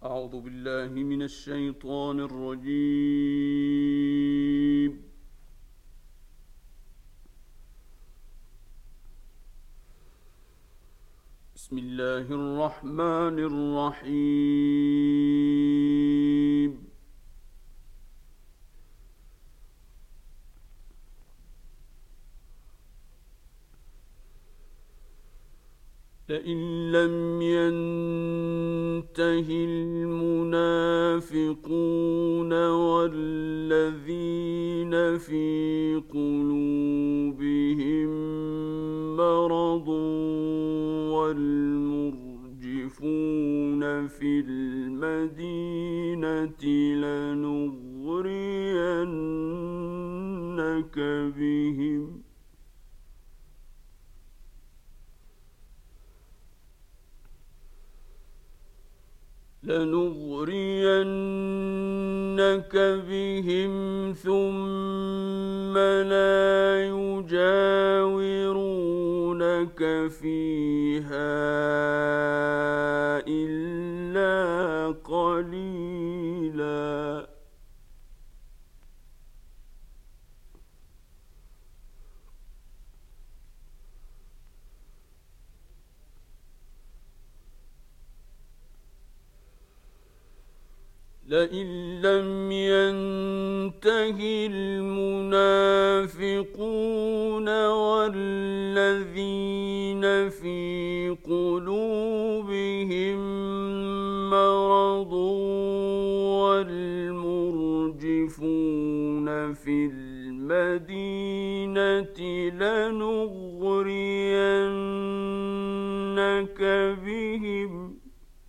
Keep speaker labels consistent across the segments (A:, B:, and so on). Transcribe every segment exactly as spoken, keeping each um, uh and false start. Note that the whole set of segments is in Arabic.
A: أعوذ بالله من الشيطان الرجيم. بسم الله الرحمن الرحيم. لئن لم ينته المنافقون والذين في قلوبهم مرض والمرجفون في المدينة لنغرينك بهم لنغرينك بهم ثم لا يجاورونك فيها إلا قليلا. لئن لم ينته المنافقون والذين في قلوبهم مرض والمرجفون في المدينة لنغرينك بهم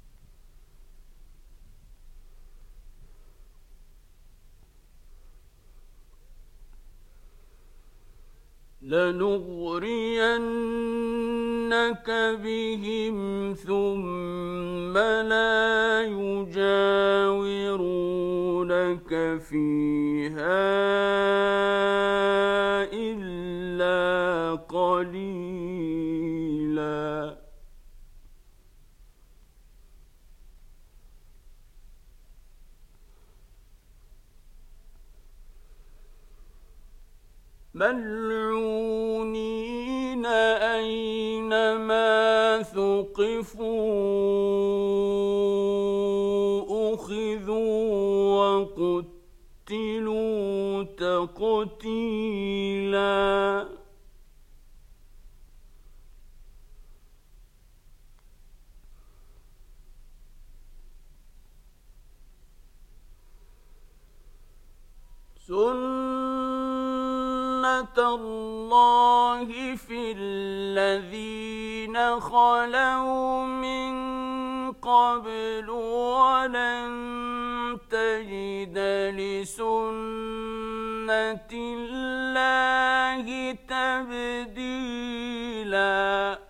A: لنغرينك بهم ثم لا يجاورونك فيها إلا قليلا. ملعونين أينما ثقفوا أخذوا وقتلوا تقتيلا. سنة الله في الذين خلوا من قبل ولن تجد لسنة الله تبديلا.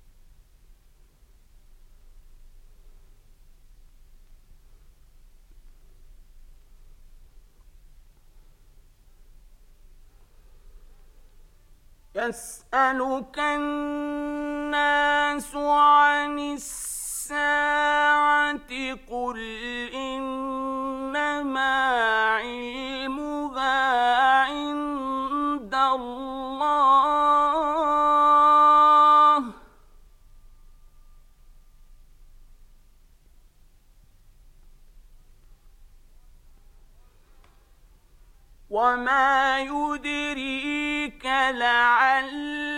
A: يسألك الناس عن الساعة قل إنما علمها عند الله وما يدريك لعل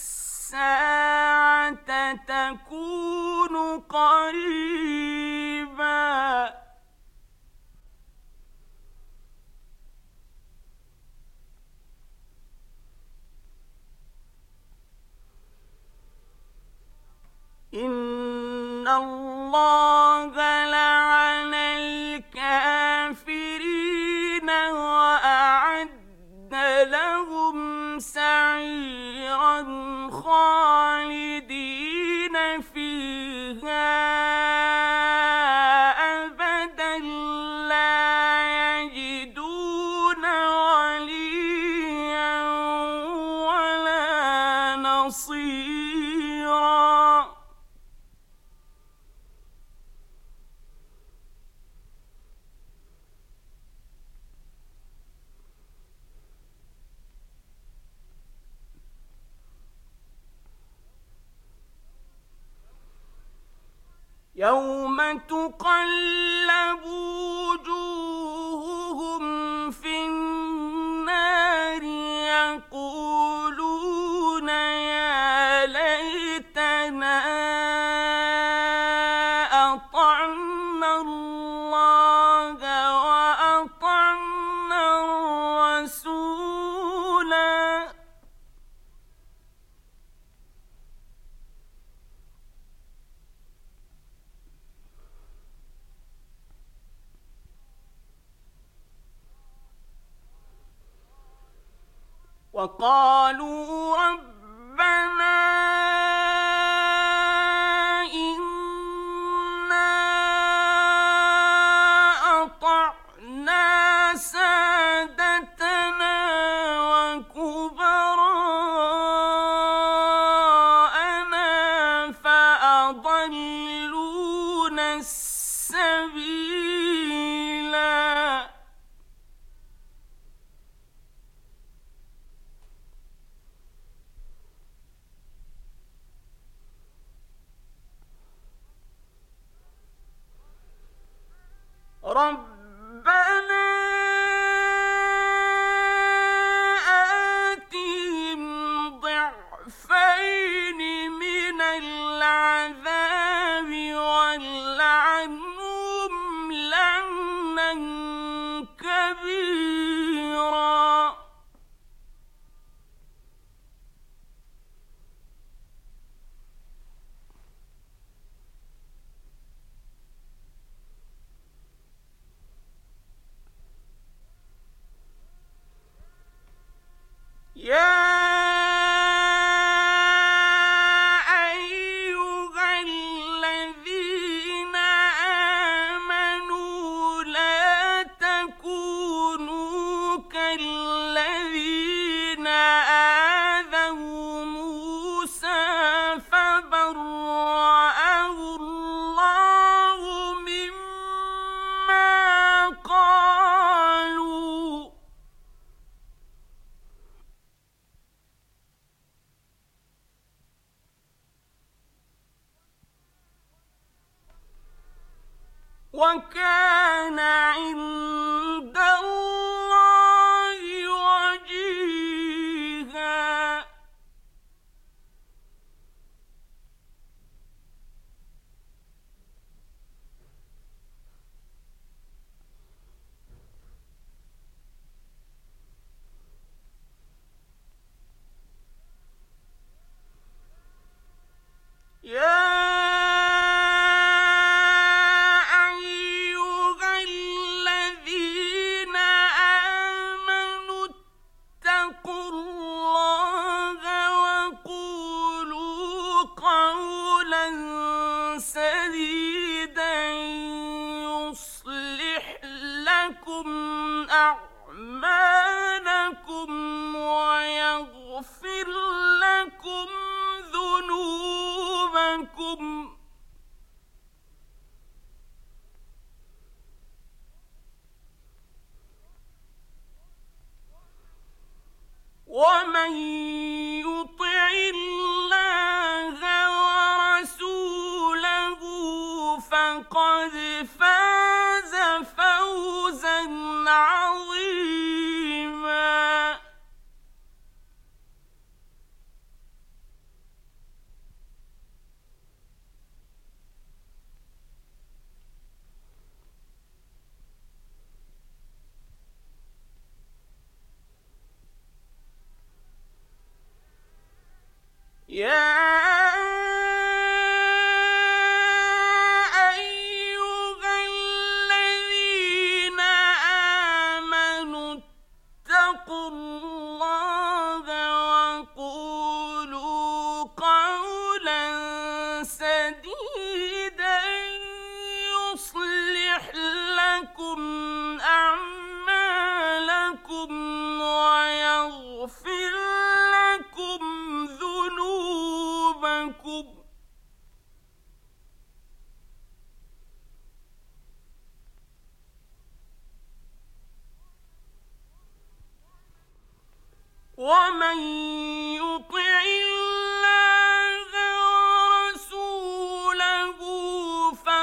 A: الساعة تكون قريبا. إن الله لعن الكافرين وأعد لهم سعيرا خالدين فيها أبدا لا يجدون وليا ولا نصيرا. يوم تقلب وجوههم في النار يقولون يا ليتنا أطعنا الله وأطعنا الرسولا. وقالوا ربنا إنا أطعنا سادتنا وكبراءنا فأضلونا السبيلا. ربنا آتهم ضعفين من العذاب والعنهم لعنا كبيرا. يا أيها الذين آمنوا لا تكونوا كالذين آذوا موسى فبرأه الله مما قالوا وكان عند الله وجيها. يا أعمالكم ويغفر لكم ذنوبكم ومن يطع الله ورسوله فقد فاز فوزا عظيما. يا أيها الذين آمنوا اتقوا الله وقولوا قولا سديدا يصلح لكم أعمالكم ويغفر لكم ذنوبكم ومن يطع الله ورسوله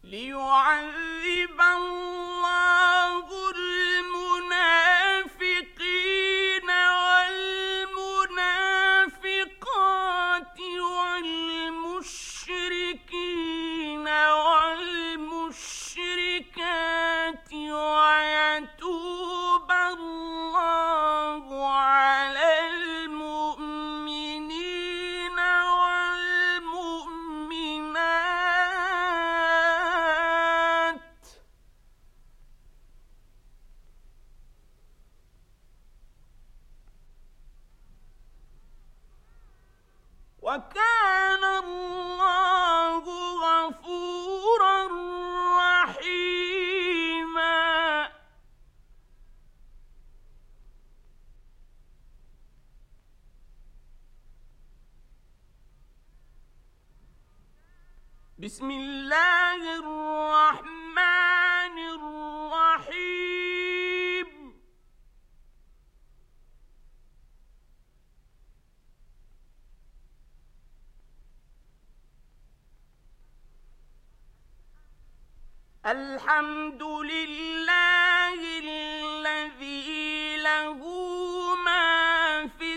A: ليعذب الله المنافقين والمنافقات والمشركين والمشركات ويتوب الله على المؤمنين والمؤمنات وكان الله غفورا رحيما. بسم الله الرحمن الرحيم. الحمد لله الذي له ما في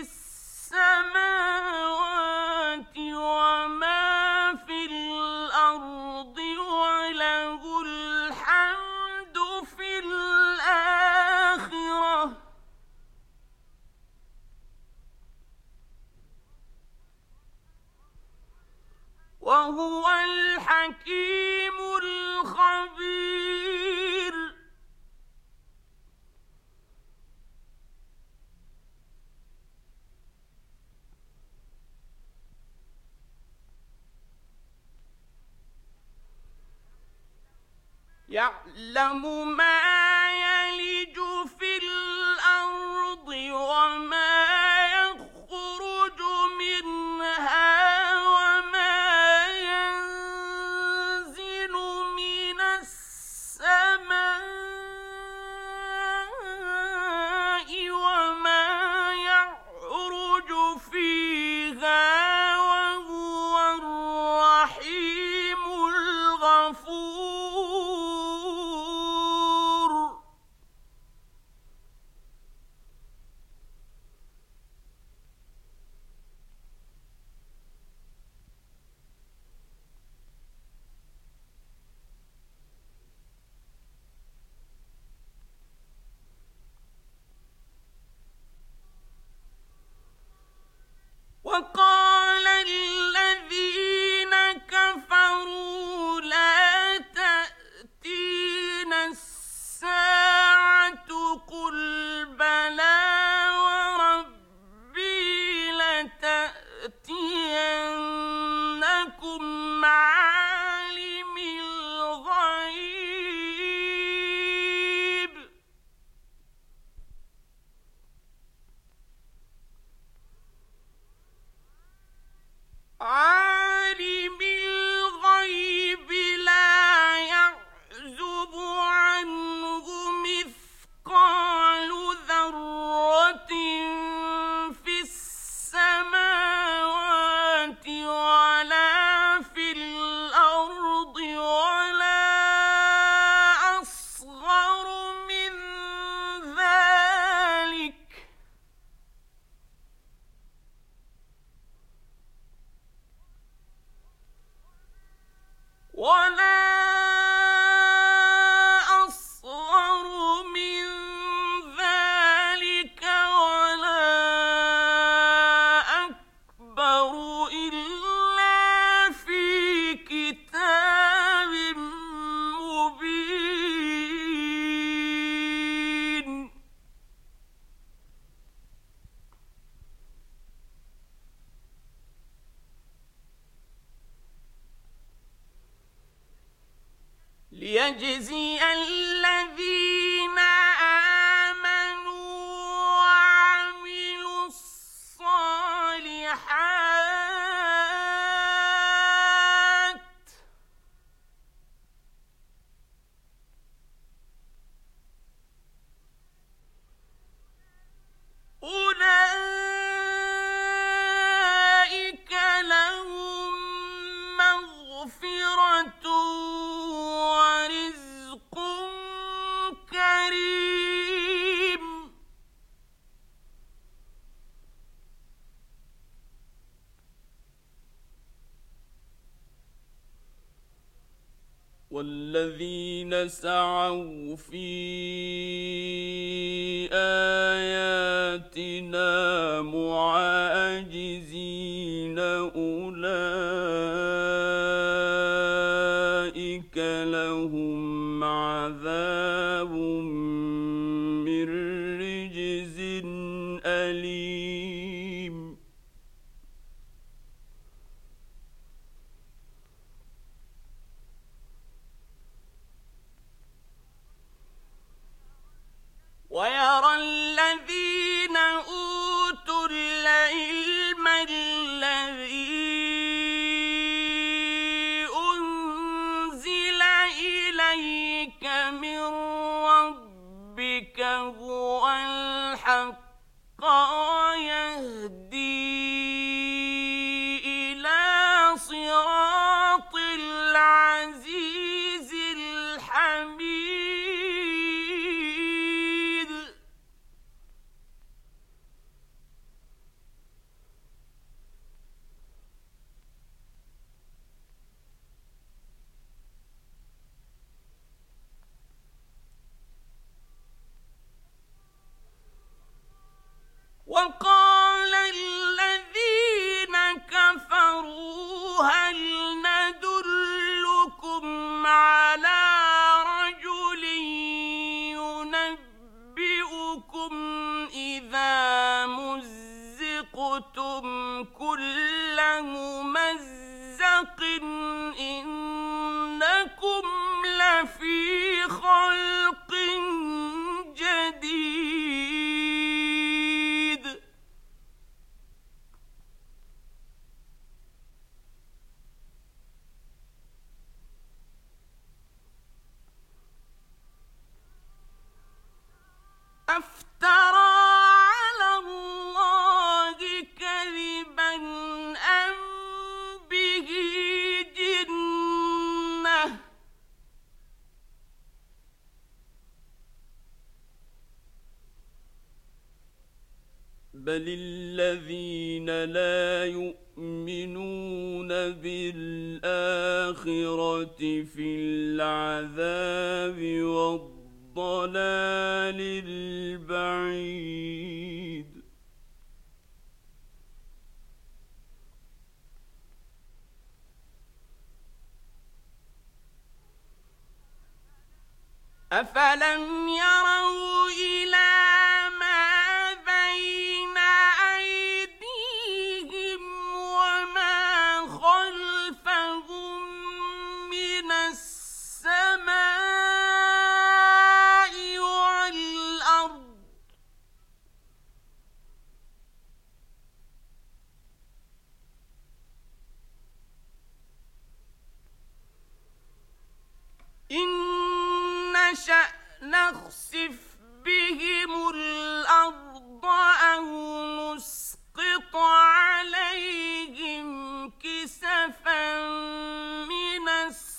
A: السماوات وما في الأرض وله الحمد في الآخرة وهو الحكيم الخبير. يعلم ما يلج في الأرض وما يخرج منها وما ينزل من السماء وما يعرج فيها وهو الرحيم الغفور. وقال الذين كفروا لا تأتينا الساعة قل بلى وربي لتأتينكم عالم الغيب عالم الغيب لا يعزب عنه مثقال ذرة في السماوات ولا في الأرض ولا أصغر من ذلك ولا أصغر من ذلك ولا أكبر إلا في كتاب مبين. ليجزي الذين آمنوا وعملوا الصالحات أولئك لهم مغفرة والذين سعوا في آياتنا معاجزين أولئك لهم عذاب من رجز أليم. ويرى الذين أوتوا العلم الذي أنزل إليك من ربك هو الحق ويهدي إلى صراط العزيز الحميد. وقال الذين كفروا هل ندلكم على رجل ينبئكم إذا مزقتم كل ممزق إنكم لفي خلق جديد. أفترى على الله كذبا أم به جنة بل الذين لا يؤمنون بالآخرة في العذاب والضلال البعيد. أفلم يروا إلى ما بين أيديهم وما خلفهم من السماء والأرض إن نشأ نخسف بهم الأرض أو نسقط عليهم كسفا من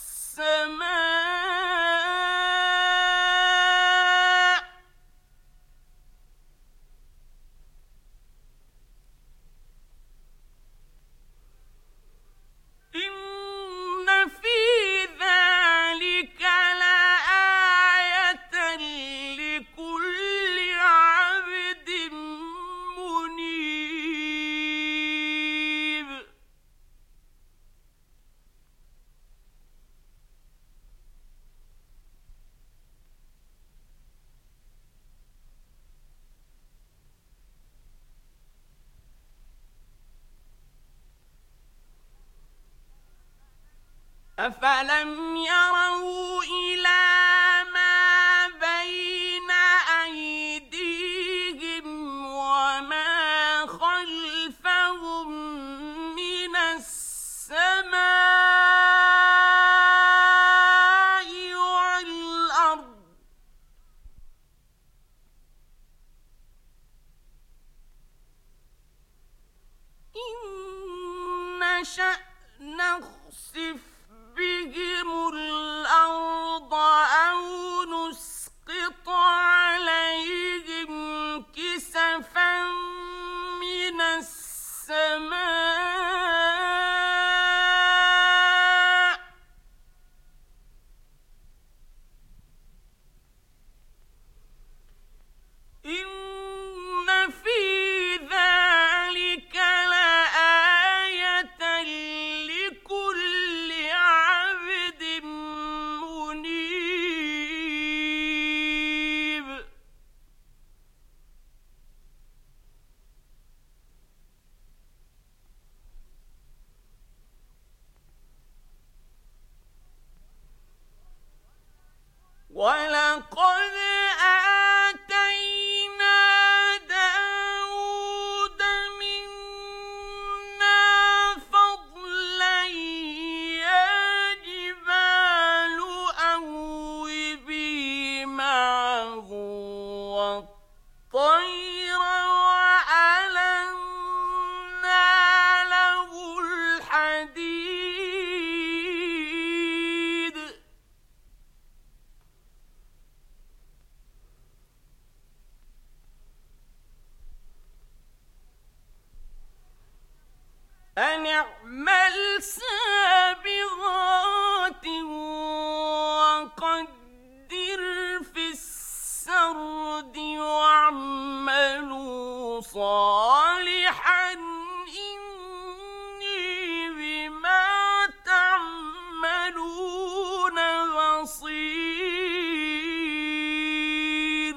A: السماء إن في ذلك لآية لكل عبد منيب. أفلم يروا إلى ما بين أيديهم وما خلفهم من السماء والأرض إن نشأ نخسف بهم الأرض وَلَقَدْ آتَيْنَا دَاوُودَ مِنَّا فَضْلًا يَا جِبَالُ أَوِّبِي مَعَهُ وَالطَّيْرَ وَأَلَنَّا لَهُ الْحَدِيدَ أَنِ اعْمَلْ سَابِغَاتٍ وَقَدِّرْ فِي السَّرْدِ وَاعْمَلُوا صَالِحًا إِنِّي بِمَا تَعْمَلُونَ بَصِيرٌ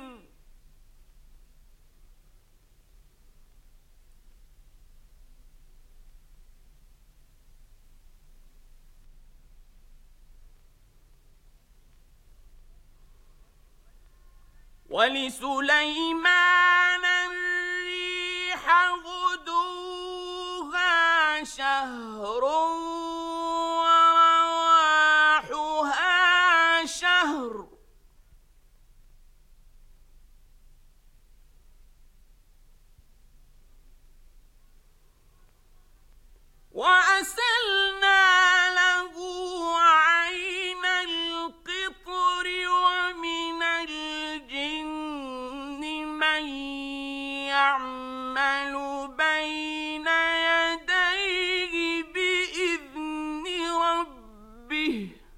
A: وَلِسُلَيْمَانَ الرِّيحَ غُدُوُّهَا شَهْرٌ وَرَوَاحُهَا شَهْرٌ وَأَسَلْنَا لَهُ عَيْنَ الْقِطْرِ وَمِنَ الْجِنِّ مَن يَعْمَلُ بَيْنَ يَدَيْهِ بِإِذْنِ رَبِّهِ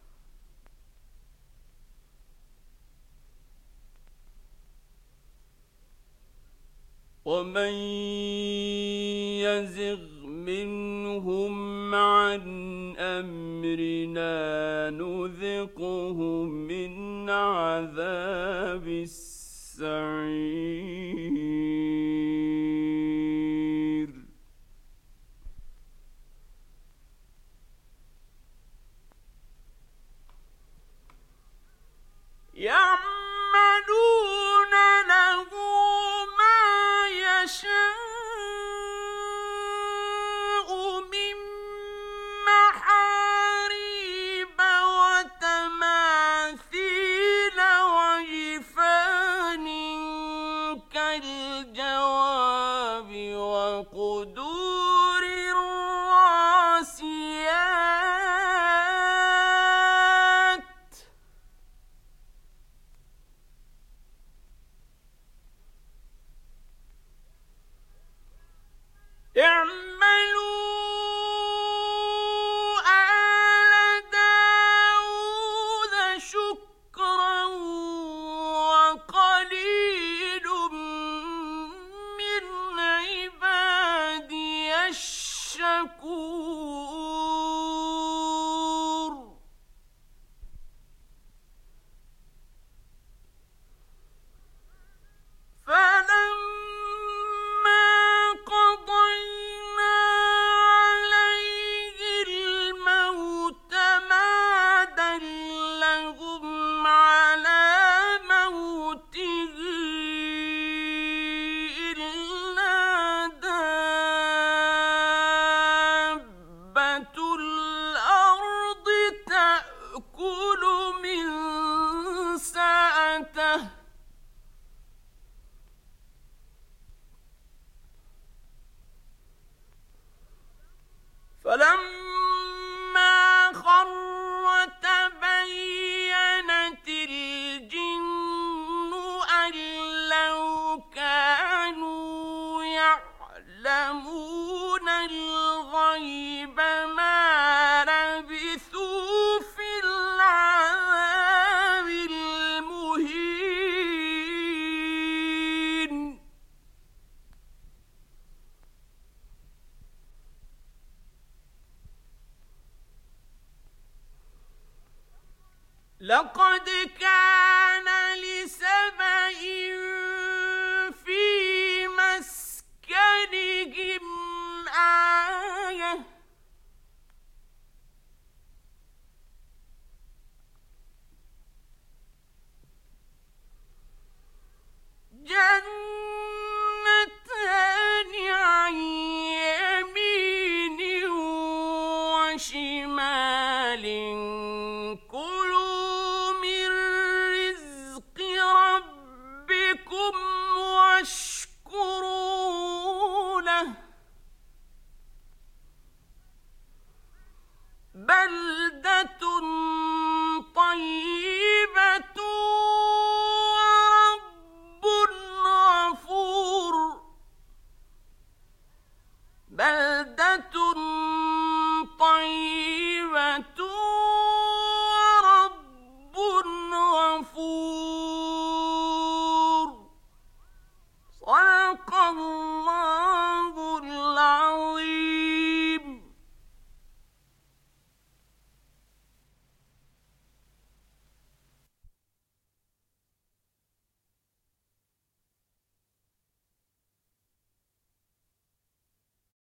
A: وَمَن يَزِغْ مِنْهُمْ عَنْ أَمْرِنَا نُذِقْهُ مِنْ عَذَابِ السَّعِيرِ يَعْمَلُونَ لَهُ مَا يَشَاءُ مِن مَّحَارِيبَ وَتَمَاثِيلَ وَجِفَانٍ كَالْجَوَابِ وَقُدُورٍ رَّاسِيَاتٍ اعْمَلُوا آلَ دَاوُودَ شُكْرًا وَقَلِيلٌ مِّنْ عِبَادِيَ الشَّكُورُ فَلَمَّا قَضَيْنَا عَلَيْهِ الْمَوْتَ مَا دَلَّهُمْ عَلَىٰ مَوْتِهِ إِلَّا دَابَّةُ الْأَرْضِ تَأْكُلُ مِن سَأَتَهُ ۚ فَلَمَّا خَرَّ تَبَيَّنَتِ الْجِنُّ أَن لَّوْ كَانُوا يَعْلَمُونَ الْغَيْبَ مَا لَبِثُوا فِي الْعَذَابِ الْمُهِينِ لَقَدْ كَانَ